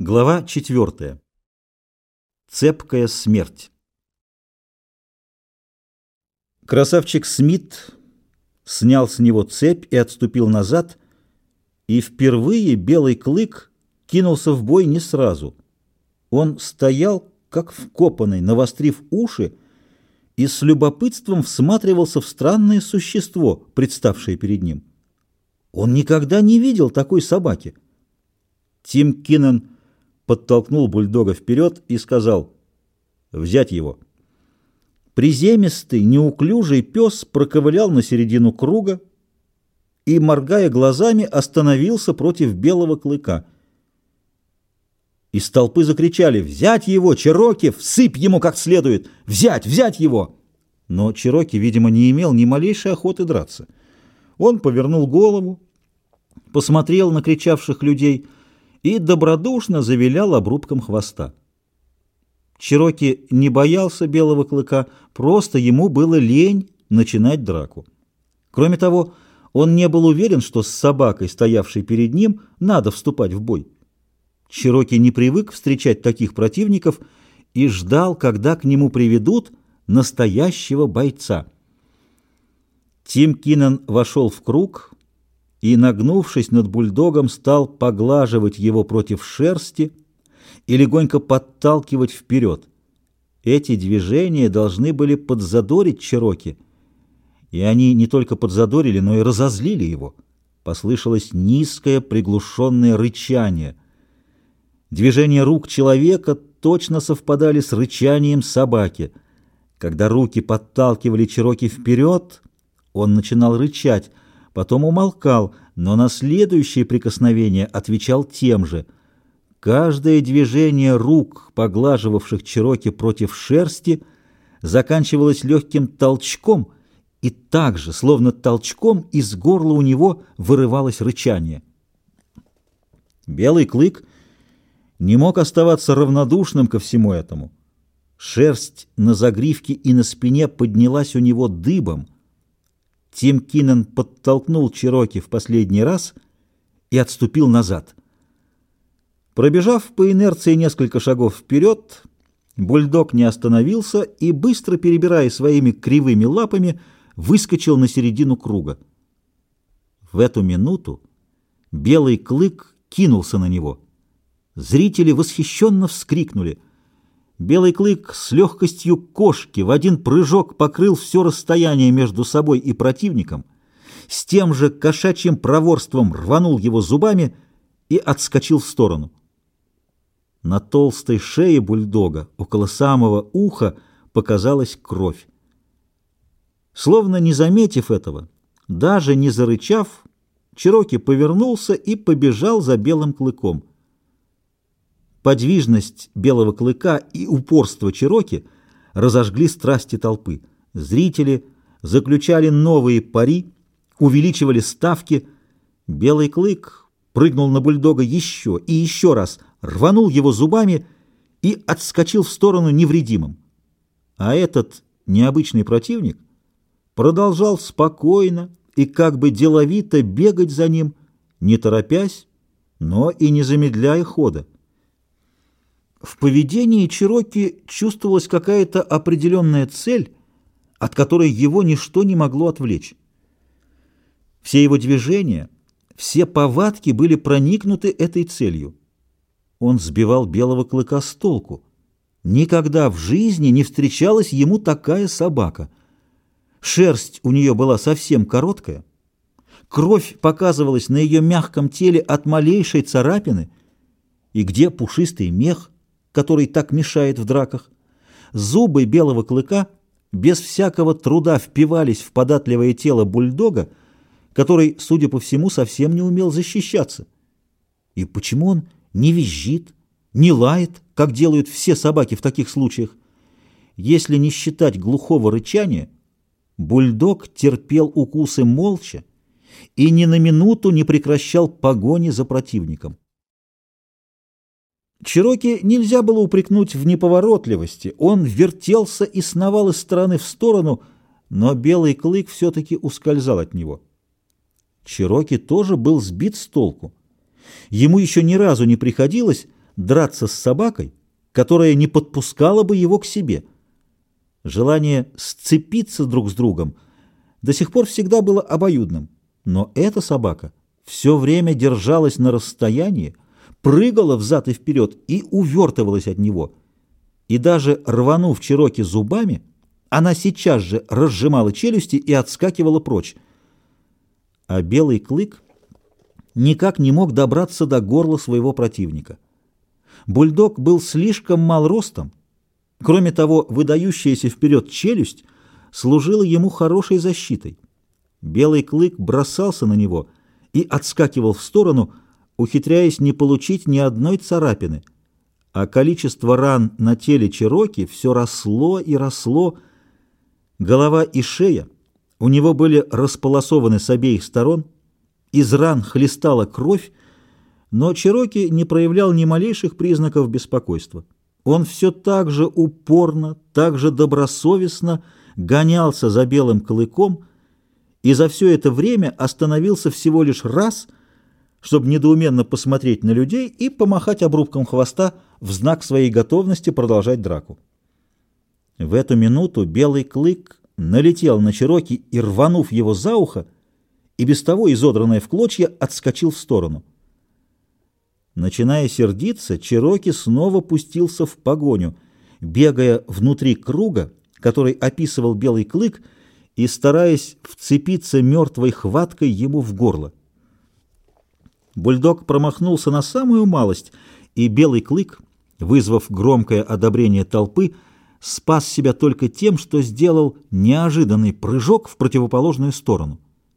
Глава 4. Цепкая смерть. Красавчик Смит снял с него цепь и отступил назад, и впервые Белый Клык кинулся в бой не сразу. Он стоял, как вкопанный, навострив уши, и с любопытством всматривался в странное существо, представшее перед ним. Он никогда не видел такой собаки. Тим Киннон подтолкнул бульдога вперед и сказал: «Взять его». Приземистый, неуклюжий пес проковылял на середину круга и, моргая глазами, остановился против Белого Клыка. Из толпы закричали: «Взять его, Чероки! Всыпь ему как следует! Взять! Взять его!» Но Чероки, видимо, не имел ни малейшей охоты драться. Он повернул голову, посмотрел на кричавших людей и добродушно завилял обрубком хвоста. Чероки не боялся Белого Клыка, просто ему было лень начинать драку. Кроме того, он не был уверен, что с собакой, стоявшей перед ним, надо вступать в бой. Чероки не привык встречать таких противников и ждал, когда к нему приведут настоящего бойца. Тим Киннон вошел в круг и, нагнувшись над бульдогом, стал поглаживать его против шерсти и легонько подталкивать вперед. Эти движения должны были подзадорить Чероки, и они не только подзадорили, но и разозлили его. Послышалось низкое приглушенное рычание. Движения рук человека точно совпадали с рычанием собаки. Когда руки подталкивали Чероки вперед, он начинал рычать, потом умолкал, но на следующее прикосновение отвечал тем же. Каждое движение рук, поглаживавших Чероки против шерсти, заканчивалось легким толчком, и так же, словно толчком, из горла у него вырывалось рычание. Белый Клык не мог оставаться равнодушным ко всему этому. Шерсть на загривке и на спине поднялась у него дыбом. Тим Киннон подтолкнул Чероки в последний раз и отступил назад. Пробежав по инерции несколько шагов вперед, бульдог не остановился и, быстро перебирая своими кривыми лапами, выскочил на середину круга. В эту минуту Белый Клык кинулся на него. Зрители восхищенно вскрикнули. Белый Клык с легкостью кошки в один прыжок покрыл все расстояние между собой и противником, с тем же кошачьим проворством рванул его зубами и отскочил в сторону. На толстой шее бульдога около самого уха показалась кровь. Словно не заметив этого, даже не зарычав, Чероки повернулся и побежал за Белым Клыком. Подвижность Белого Клыка и упорство Чероки разожгли страсти толпы. Зрители заключали новые пари, увеличивали ставки. Белый Клык прыгнул на бульдога еще и еще раз, рванул его зубами и отскочил в сторону невредимым. А этот необычный противник продолжал спокойно и как бы деловито бегать за ним, не торопясь, но и не замедляя хода. В поведении Чероки чувствовалась какая-то определенная цель, от которой его ничто не могло отвлечь. Все его движения, все повадки были проникнуты этой целью. Он сбивал Белого Клыка с толку. Никогда в жизни не встречалась ему такая собака. Шерсть у нее была совсем короткая, кровь показывалась на ее мягком теле от малейшей царапины, и где пушистый мех, который так мешает в драках. Зубы Белого Клыка без всякого труда впивались в податливое тело бульдога, который, судя по всему, совсем не умел защищаться. И почему он не визжит, не лает, как делают все собаки в таких случаях? Если не считать глухого рычания, бульдог терпел укусы молча и ни на минуту не прекращал погони за противником. Чероки нельзя было упрекнуть в неповоротливости. Он вертелся и сновал из стороны в сторону, но Белый Клык все-таки ускользал от него. Чероки тоже был сбит с толку. Ему еще ни разу не приходилось драться с собакой, которая не подпускала бы его к себе. Желание сцепиться друг с другом до сих пор всегда было обоюдным, но эта собака все время держалась на расстоянии, прыгала взад и вперед и увертывалась от него. И даже рванув Чероки зубами, она сейчас же разжимала челюсти и отскакивала прочь. А Белый Клык никак не мог добраться до горла своего противника. Бульдог был слишком мал ростом. Кроме того, выдающаяся вперед челюсть служила ему хорошей защитой. Белый Клык бросался на него и отскакивал в сторону, ухитряясь не получить ни одной царапины, а количество ран на теле Чероки все росло и росло. Голова и шея у него были располосованы с обеих сторон, из ран хлестала кровь, но Чероки не проявлял ни малейших признаков беспокойства. Он все так же упорно, так же добросовестно гонялся за Белым Клыком и за все это время остановился всего лишь раз, чтобы недоуменно посмотреть на людей и помахать обрубком хвоста в знак своей готовности продолжать драку. В эту минуту Белый Клык налетел на Чероки и, рванув его за ухо, и без того изодранное в клочья, отскочил в сторону. Начиная сердиться, Чероки снова пустился в погоню, бегая внутри круга, который описывал Белый Клык, и стараясь вцепиться мертвой хваткой ему в горло. Бульдог промахнулся на самую малость, и Белый Клык, вызвав громкое одобрение толпы, спас себя только тем, что сделал неожиданный прыжок в противоположную сторону.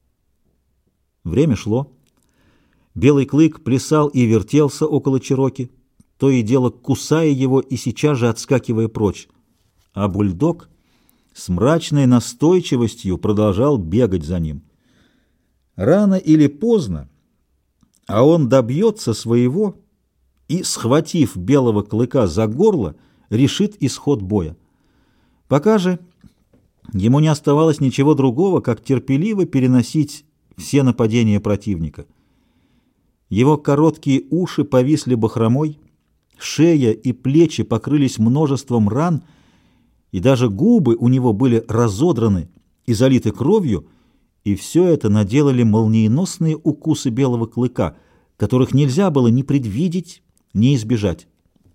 Время шло. Белый Клык плясал и вертелся около Чероки, то и дело кусая его и сейчас же отскакивая прочь. А Бульдог с мрачной настойчивостью продолжал бегать за ним. Рано или поздно, а он добьется своего и, схватив Белого Клыка за горло, решит исход боя. Пока же ему не оставалось ничего другого, как терпеливо переносить все нападения противника. Его короткие уши повисли бахромой, шея и плечи покрылись множеством ран, и даже губы у него были разодраны и залиты кровью, и все это наделали молниеносные укусы Белого Клыка, которых нельзя было ни предвидеть, ни избежать.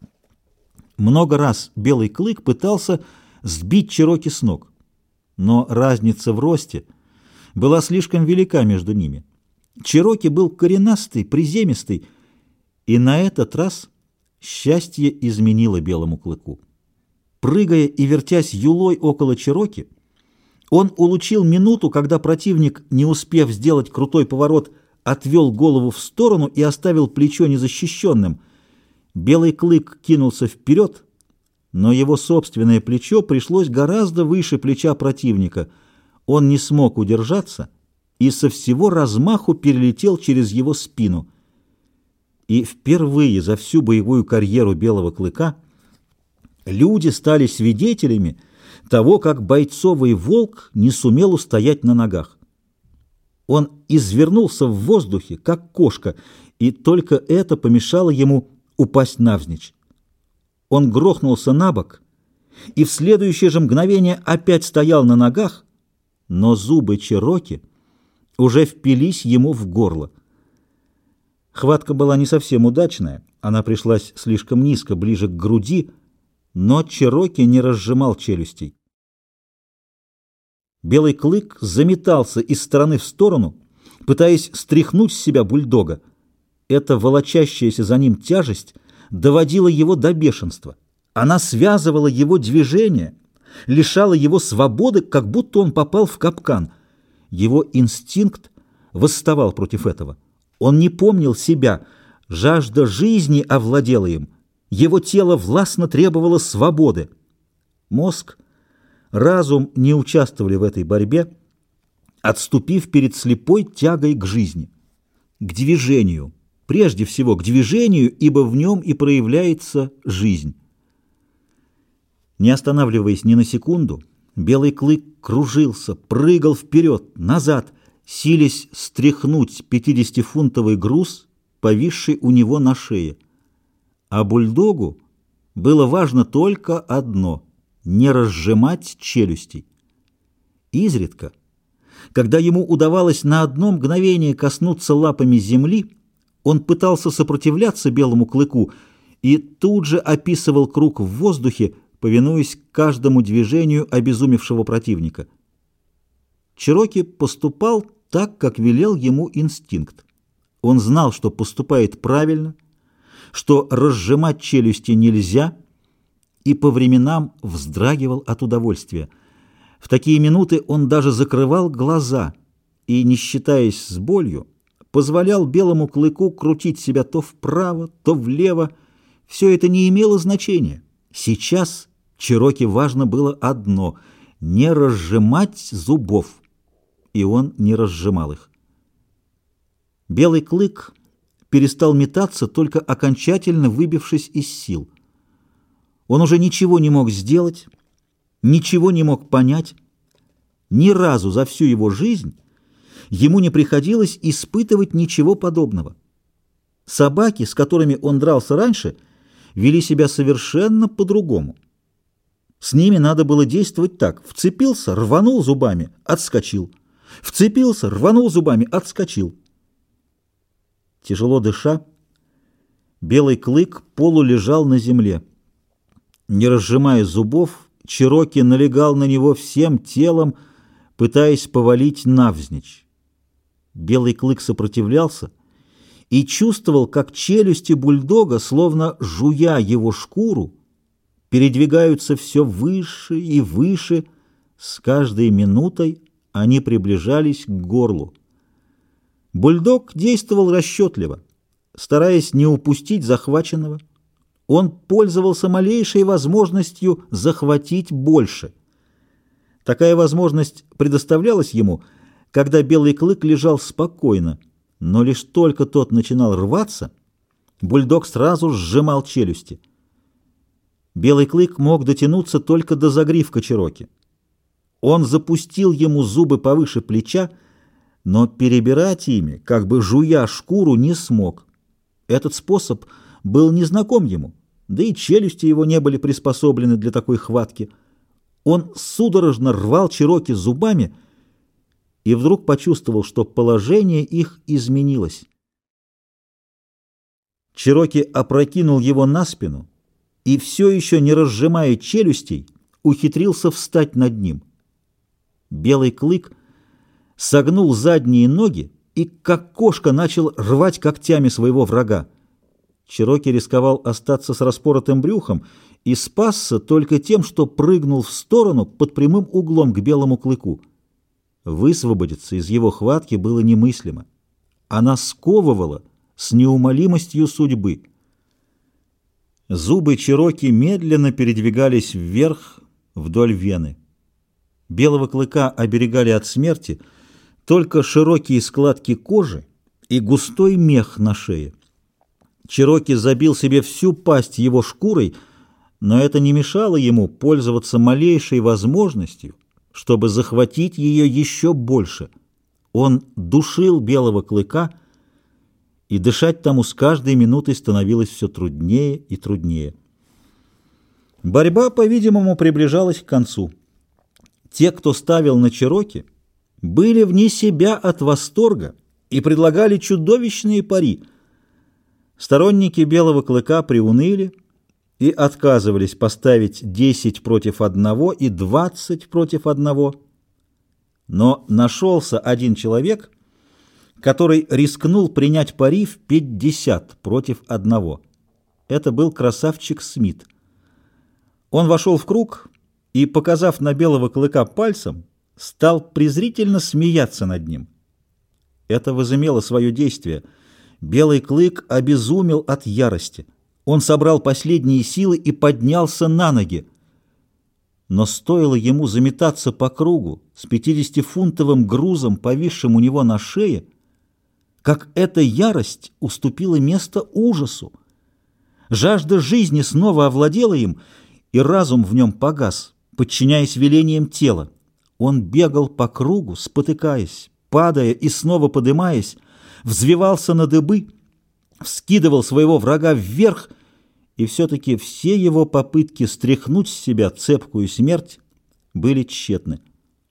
Много раз Белый Клык пытался сбить Чероки с ног, но разница в росте была слишком велика между ними. Чероки был коренастый, приземистый, и на этот раз счастье изменило Белому Клыку. Прыгая и вертясь юлой около Чероки, он улучил минуту, когда противник, не успев сделать крутой поворот, отвел голову в сторону и оставил плечо незащищенным. Белый Клык кинулся вперед, но его собственное плечо пришлось гораздо выше плеча противника. Он не смог удержаться и со всего размаху перелетел через его спину. И впервые за всю боевую карьеру Белого Клыка люди стали свидетелями того, как бойцовый волк не сумел устоять на ногах. Он извернулся в воздухе, как кошка, и только это помешало ему упасть навзничь. Он грохнулся на бок и в следующее же мгновение опять стоял на ногах, но зубы Чероки уже впились ему в горло. Хватка была не совсем удачная, она пришлась слишком низко, ближе к груди, но Чероки не разжимал челюстей. Белый Клык заметался из стороны в сторону, пытаясь стряхнуть с себя бульдога. Эта волочащаяся за ним тяжесть доводила его до бешенства. Она связывала его движения, лишала его свободы, как будто он попал в капкан. Его инстинкт восставал против этого. Он не помнил себя, жажда жизни овладела им. Его тело властно требовало свободы. Мозг, разум не участвовали в этой борьбе, отступив перед слепой тягой к жизни, к движению, прежде всего к движению, ибо в нем и проявляется жизнь. Не останавливаясь ни на секунду, Белый Клык кружился, прыгал вперед, назад, силясь стряхнуть 50-фунтовый груз, повисший у него на шее. А бульдогу было важно только одно — не разжимать челюстей. Изредка, когда ему удавалось на одно мгновение коснуться лапами земли, он пытался сопротивляться белому клыку и тут же описывал круг в воздухе, повинуясь каждому движению обезумевшего противника. Чероки поступал так, как велел ему инстинкт. Он знал, что поступает правильно, что разжимать челюсти нельзя, и по временам вздрагивал от удовольствия. В такие минуты он даже закрывал глаза и, не считаясь с болью, позволял белому клыку крутить себя то вправо, то влево. Все это не имело значения. Сейчас Чероки важно было одно — не разжимать зубов, и он не разжимал их. Белый клык перестал метаться, только окончательно выбившись из сил. Он уже ничего не мог сделать, ничего не мог понять. Ни разу за всю его жизнь ему не приходилось испытывать ничего подобного. Собаки, с которыми он дрался раньше, вели себя совершенно по-другому. С ними надо было действовать так: вцепился, рванул зубами, отскочил. Вцепился, рванул зубами, отскочил. Тяжело дыша, белый клык полулежал на земле. Не разжимая зубов, Чероки налегал на него всем телом, пытаясь повалить навзничь. Белый клык сопротивлялся и чувствовал, как челюсти бульдога, словно жуя его шкуру, передвигаются все выше и выше. С каждой минутой они приближались к горлу. Бульдог действовал расчетливо, стараясь не упустить захваченного. Он пользовался малейшей возможностью захватить больше. Такая возможность предоставлялась ему, когда белый клык лежал спокойно, но лишь только тот начинал рваться, бульдог сразу сжимал челюсти. Белый клык мог дотянуться только до загривка Чероки. Он запустил ему зубы повыше плеча, но перебирать ими, как бы жуя шкуру, не смог. Этот способ был незнаком ему, да и челюсти его не были приспособлены для такой хватки. Он судорожно рвал Чероки зубами и вдруг почувствовал, что положение их изменилось. Чероки опрокинул его на спину и, все еще не разжимая челюстей, ухитрился встать над ним. Белый клык согнул задние ноги и, как кошка, начал рвать когтями своего врага. Чероки рисковал остаться с распоротым брюхом и спасся только тем, что прыгнул в сторону под прямым углом к белому клыку. Высвободиться из его хватки было немыслимо. Она сковывала с неумолимостью судьбы. Зубы Чероки медленно передвигались вверх вдоль вены. Белого клыка оберегали от смерти только широкие складки кожи и густой мех на шее. Чероки забил себе всю пасть его шкурой, но это не мешало ему пользоваться малейшей возможностью, чтобы захватить ее еще больше. Он душил белого клыка, и дышать тому с каждой минутой становилось все труднее и труднее. Борьба, по-видимому, приближалась к концу. Те, кто ставил на Чероки, были вне себя от восторга и предлагали чудовищные пари. Сторонники белого клыка приуныли и отказывались поставить 10 против 1 и 20 против 1. Но нашелся один человек, который рискнул принять пари в 50 против 1. Это был красавчик Смит. Он вошел в круг и, показав на белого клыка пальцем, стал презрительно смеяться над ним. Это возымело свое действие. Белый клык обезумел от ярости. Он собрал последние силы и поднялся на ноги. Но стоило ему заметаться по кругу с 50-фунтовым грузом, повисшим у него на шее, как эта ярость уступила место ужасу. Жажда жизни снова овладела им, и разум в нем погас, подчиняясь велениям тела. Он бегал по кругу, спотыкаясь, падая и снова подымаясь, взвивался на дыбы, вскидывал своего врага вверх и все-таки все его попытки стряхнуть с себя цепкую смерть были тщетны.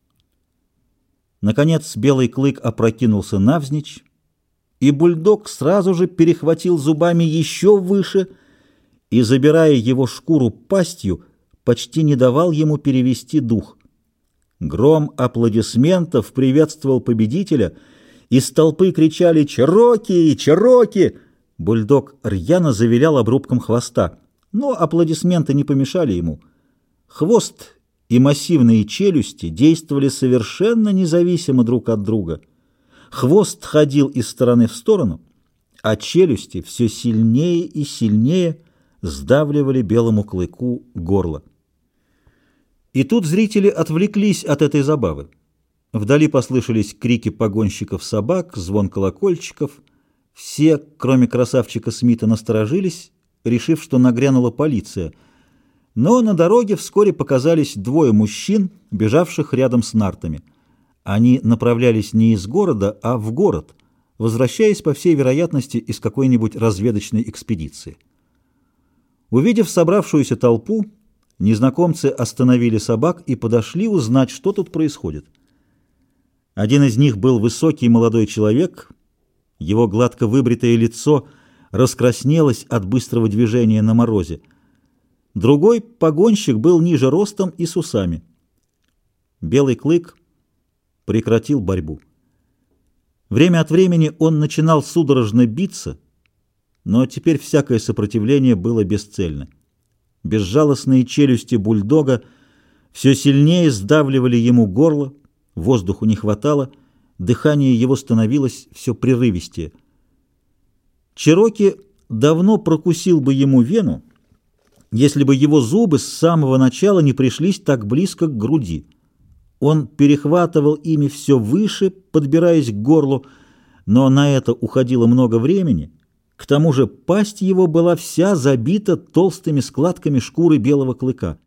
Наконец белый клык опрокинулся навзничь, и бульдог сразу же перехватил зубами еще выше и, забирая его шкуру пастью, почти не давал ему перевести дух. Гром аплодисментов приветствовал победителя, из толпы кричали «Чероки! Чероки!». Бульдог рьяно завилял обрубком хвоста, но аплодисменты не помешали ему. Хвост и массивные челюсти действовали совершенно независимо друг от друга. Хвост ходил из стороны в сторону, а челюсти все сильнее и сильнее сдавливали белому клыку горло. И тут зрители отвлеклись от этой забавы. Вдали послышались крики погонщиков собак, звон колокольчиков. Все, кроме красавчика Смита, насторожились, решив, что нагрянула полиция. Но на дороге вскоре показались двое мужчин, бежавших рядом с нартами. Они направлялись не из города, а в город, возвращаясь, по всей вероятности, из какой-нибудь разведочной экспедиции. Увидев собравшуюся толпу, незнакомцы остановили собак и подошли узнать, что тут происходит. Один из них был высокий молодой человек, его гладко выбритое лицо раскраснелось от быстрого движения на морозе. Другой погонщик был ниже ростом и с усами. Белый клык прекратил борьбу. Время от времени он начинал судорожно биться, но теперь всякое сопротивление было бесцельно. Безжалостные челюсти бульдога все сильнее сдавливали ему горло, воздуху не хватало, дыхание его становилось все прерывистее. Чероки давно прокусил бы ему вену, если бы его зубы с самого начала не пришлись так близко к груди. Он перехватывал ими все выше, подбираясь к горлу, но на это уходило много времени. К тому же пасть его была вся забита толстыми складками шкуры белого клыка.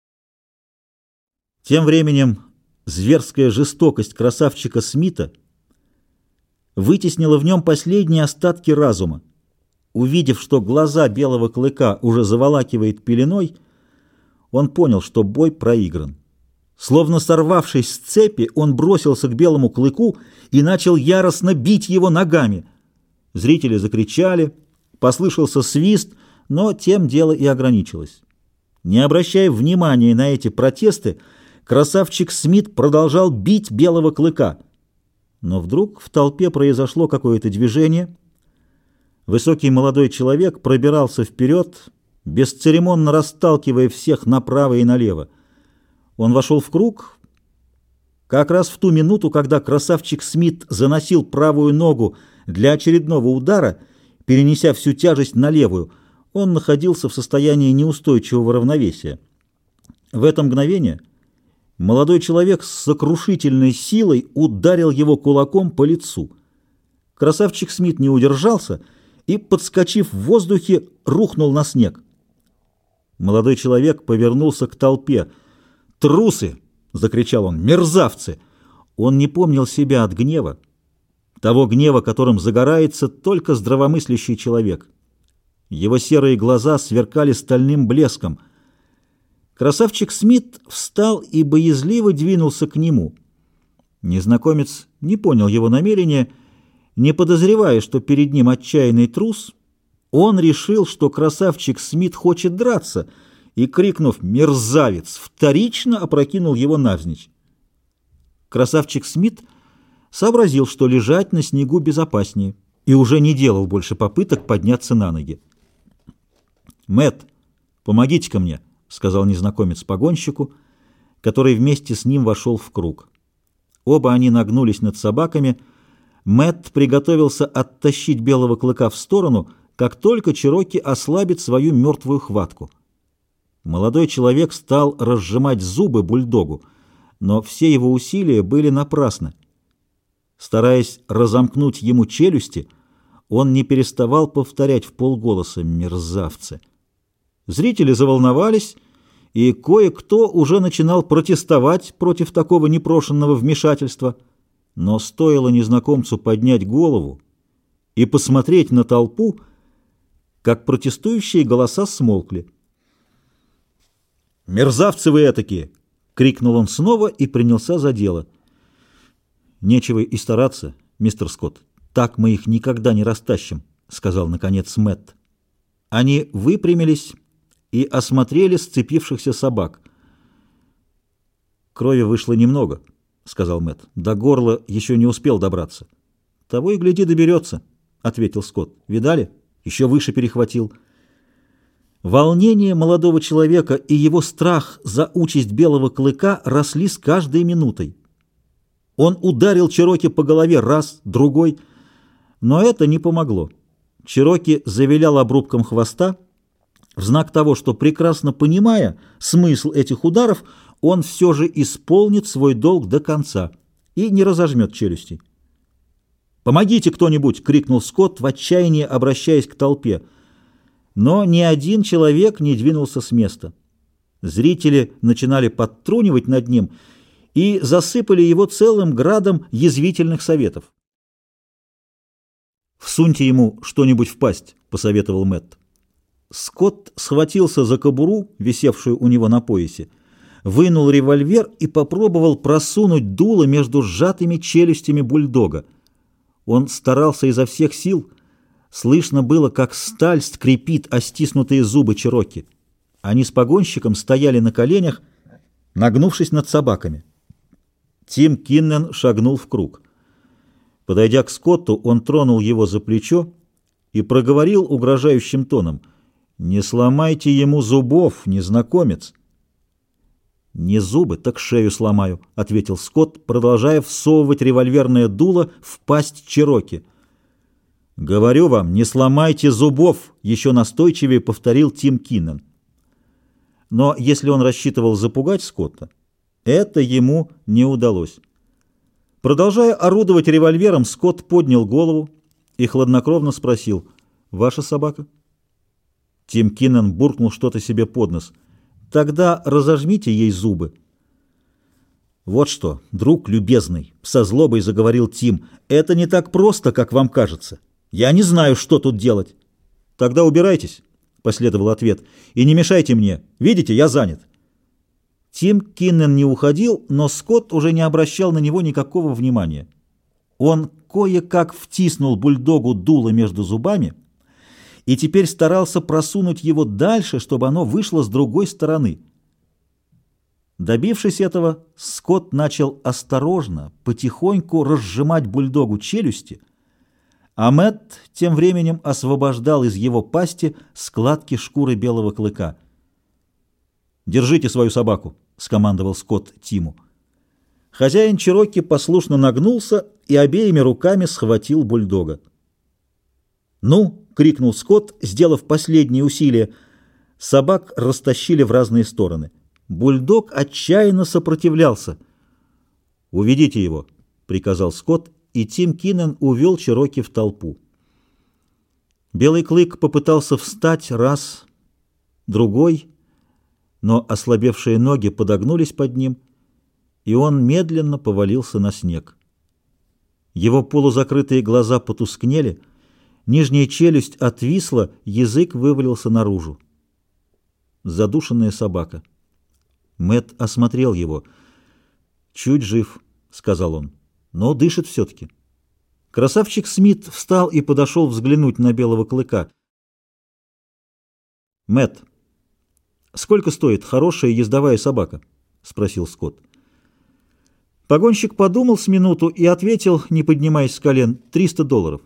Тем временем зверская жестокость красавчика Смита вытеснила в нем последние остатки разума. Увидев, что глаза белого клыка уже заволакивает пеленой, он понял, что бой проигран. Словно сорвавшись с цепи, он бросился к белому клыку и начал яростно бить его ногами. Зрители закричали, послышался свист, но тем дело и ограничилось. Не обращая внимания на эти протесты, красавчик Смит продолжал бить белого клыка. Но вдруг в толпе произошло какое-то движение. Высокий молодой человек пробирался вперед, бесцеремонно расталкивая всех направо и налево. Он вошел в круг как раз в ту минуту, когда красавчик Смит заносил правую ногу для очередного удара, перенеся всю тяжесть на левую. Он находился в состоянии неустойчивого равновесия. В это мгновение молодой человек с сокрушительной силой ударил его кулаком по лицу. Красавчик Смит не удержался и, подскочив в воздухе, рухнул на снег. Молодой человек повернулся к толпе. «Трусы!» — закричал он. «Мерзавцы!» Он не помнил себя от гнева, того гнева, которым загорается только здравомыслящий человек. Его серые глаза сверкали стальным блеском. Красавчик Смит встал и боязливо двинулся к нему. Незнакомец не понял его намерения. Не подозревая, что перед ним отчаянный трус, он решил, что красавчик Смит хочет драться, и, крикнув «Мерзавец!», вторично опрокинул его навзничь. Красавчик Смит сообразил, что лежать на снегу безопаснее, и уже не делал больше попыток подняться на ноги. «Мэтт, помогите-ка мне», — сказал незнакомец погонщику, который вместе с ним вошел в круг. Оба они нагнулись над собаками. Мэтт приготовился оттащить белого клыка в сторону, как только Чероки ослабит свою мертвую хватку. Молодой человек стал разжимать зубы бульдогу, но все его усилия были напрасны. Стараясь разомкнуть ему челюсти, он не переставал повторять вполголоса «мерзавцы». Зрители заволновались, и кое-кто уже начинал протестовать против такого непрошенного вмешательства. Но стоило незнакомцу поднять голову и посмотреть на толпу, как протестующие голоса смолкли. «Мерзавцы вы этакие!» — крикнул он снова и принялся за дело. «Нечего и стараться, мистер Скотт. Так мы их никогда не растащим», — сказал, наконец, Мэтт. Они выпрямились и осмотрели сцепившихся собак. «Крови вышло немного», — сказал Мэтт. «До горла еще не успел добраться». «Того и гляди, доберется», — ответил Скотт. «Видали? Еще выше перехватил». Волнение молодого человека и его страх за участь белого клыка росли с каждой минутой. Он ударил Чероки по голове раз, другой, но это не помогло. Чероки завилял обрубком хвоста, в знак того, что, прекрасно понимая смысл этих ударов, он все же исполнит свой долг до конца и не разожмет челюсти. «Помогите кто-нибудь!» — крикнул Скотт, в отчаянии обращаясь к толпе. Но ни один человек не двинулся с места. Зрители начинали подтрунивать над ним и засыпали его целым градом язвительных советов. «Всуньте ему что-нибудь в пасть», — посоветовал Мэтт. Скотт схватился за кобуру, висевшую у него на поясе, вынул револьвер и попробовал просунуть дуло между сжатыми челюстями бульдога. Он старался изо всех сил. Слышно было, как сталь скрипит о стиснутые зубы Чероки. Они с погонщиком стояли на коленях, нагнувшись над собаками. Тим Киннен шагнул в круг. Подойдя к Скотту, он тронул его за плечо и проговорил угрожающим тоном: «Не сломайте ему зубов, незнакомец!» «Не зубы, так шею сломаю», — ответил Скотт, продолжая всовывать револьверное дуло в пасть Чероки. «Говорю вам, не сломайте зубов!» — еще настойчивее повторил Тим Киннен. Но если он рассчитывал запугать Скотта, это ему не удалось. Продолжая орудовать револьвером, Скотт поднял голову и хладнокровно спросил: «Ваша собака?» Тим Киннен буркнул что-то себе под нос. «Тогда разожмите ей зубы». «Вот что, друг любезный», — со злобой заговорил Тим, — «это не так просто, как вам кажется. Я не знаю, что тут делать». «Тогда убирайтесь», — последовал ответ, — «и не мешайте мне. Видите, я занят». Тим Киннен не уходил, но Скотт уже не обращал на него никакого внимания. Он кое-как втиснул бульдогу дуло между зубами и теперь старался просунуть его дальше, чтобы оно вышло с другой стороны. Добившись этого, Скотт начал осторожно, потихоньку разжимать бульдогу челюсти, а Мэтт тем временем освобождал из его пасти складки шкуры белого клыка. «Держите свою собаку», — скомандовал Скотт Тиму. Хозяин Чероки послушно нагнулся и обеими руками схватил бульдога. «Ну!» — крикнул Скотт, сделав последние усилия. Собак растащили в разные стороны. Бульдог отчаянно сопротивлялся. «Уведите его», — приказал Скотт, и Тим Киннен увел Чероки в толпу. Белый клык попытался встать раз, другой, но ослабевшие ноги подогнулись под ним, и он медленно повалился на снег. Его полузакрытые глаза потускнели, нижняя челюсть отвисла, язык вывалился наружу. Задушенная собака. Мэтт осмотрел его. «Чуть жив», — сказал он, — «но дышит все-таки». Красавчик Смит встал и подошел взглянуть на белого клыка. «Мэтт, сколько стоит хорошая ездовая собака?» — спросил Скотт. Погонщик подумал с минуту и ответил, не поднимаясь с колен: $300.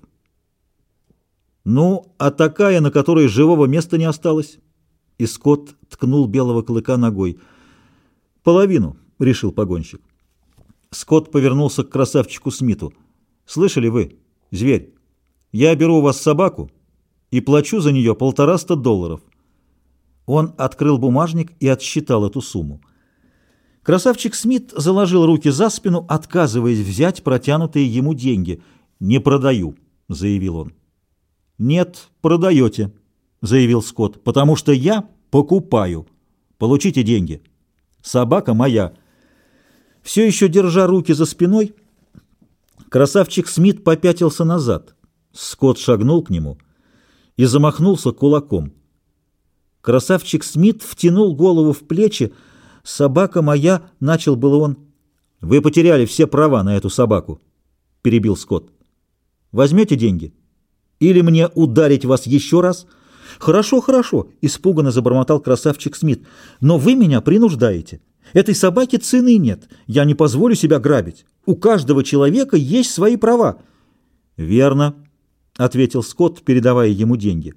«Ну, а такая, на которой живого места не осталось?» И Скотт ткнул белого клыка ногой. «Половину», — решил погонщик. Скотт повернулся к красавчику Смиту. «Слышали вы, зверь, я беру у вас собаку и плачу за нее $150. Он открыл бумажник и отсчитал эту сумму. Красавчик Смит заложил руки за спину, отказываясь взять протянутые ему деньги. «Не продаю», — заявил он. «Нет, продаете», — заявил Скотт, — «потому что я покупаю. Получите деньги. Собака моя». Все еще держа руки за спиной, красавчик Смит попятился назад. Скотт шагнул к нему и замахнулся кулаком. Красавчик Смит втянул голову в плечи. «Собака моя», — начал было он. «Вы потеряли все права на эту собаку», — перебил Скотт. «Возьмете деньги? Или мне ударить вас еще раз?» «Хорошо, хорошо», — испуганно забормотал красавчик Смит. «Но вы меня принуждаете. Этой собаке цены нет. Я не позволю себя грабить. У каждого человека есть свои права». «Верно», — ответил Скотт, передавая ему деньги.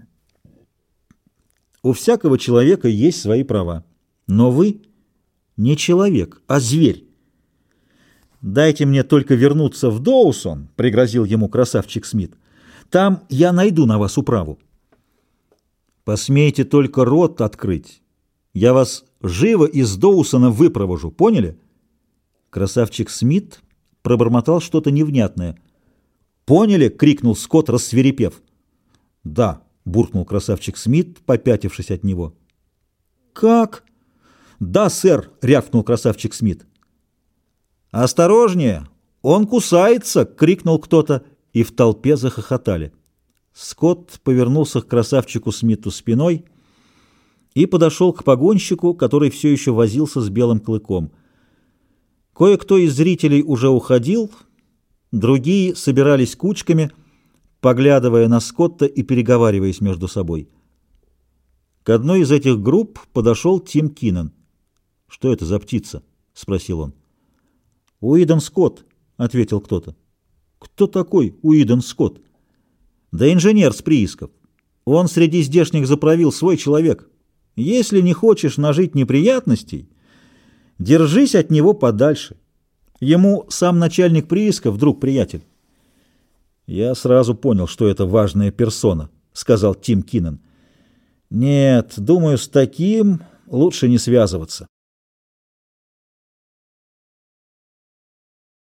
«У всякого человека есть свои права. Но вы не человек, а зверь». «Дайте мне только вернуться в Доусон», — пригрозил ему красавчик Смит. «Там я найду на вас управу». «Посмейте только рот открыть. Я вас живо из Доусона выпровожу, поняли?» Красавчик Смит пробормотал что-то невнятное. «Поняли?» — крикнул Скотт, рассвирепев. «Да», — буркнул красавчик Смит, попятившись от него. «Как?» «Да, сэр», — рявкнул красавчик Смит. «Осторожнее! Он кусается!» — крикнул кто-то, и в толпе захохотали. Скотт повернулся к красавчику Смиту спиной и подошел к погонщику, который все еще возился с белым клыком. Кое-кто из зрителей уже уходил, другие собирались кучками, поглядывая на Скотта и переговариваясь между собой. К одной из этих групп подошел Тим Киннон. «Что это за птица?» — спросил он. «Уидон Скотт», — ответил кто-то. «Кто такой Уидон Скотт?» «Да инженер с приисков. Он среди здешних заправил свой человек. Если не хочешь нажить неприятностей, держись от него подальше. Ему сам начальник приисков, друг-приятель». «Я сразу понял, что это важная персона», — сказал Тим Киннон. «Нет, думаю, с таким лучше не связываться».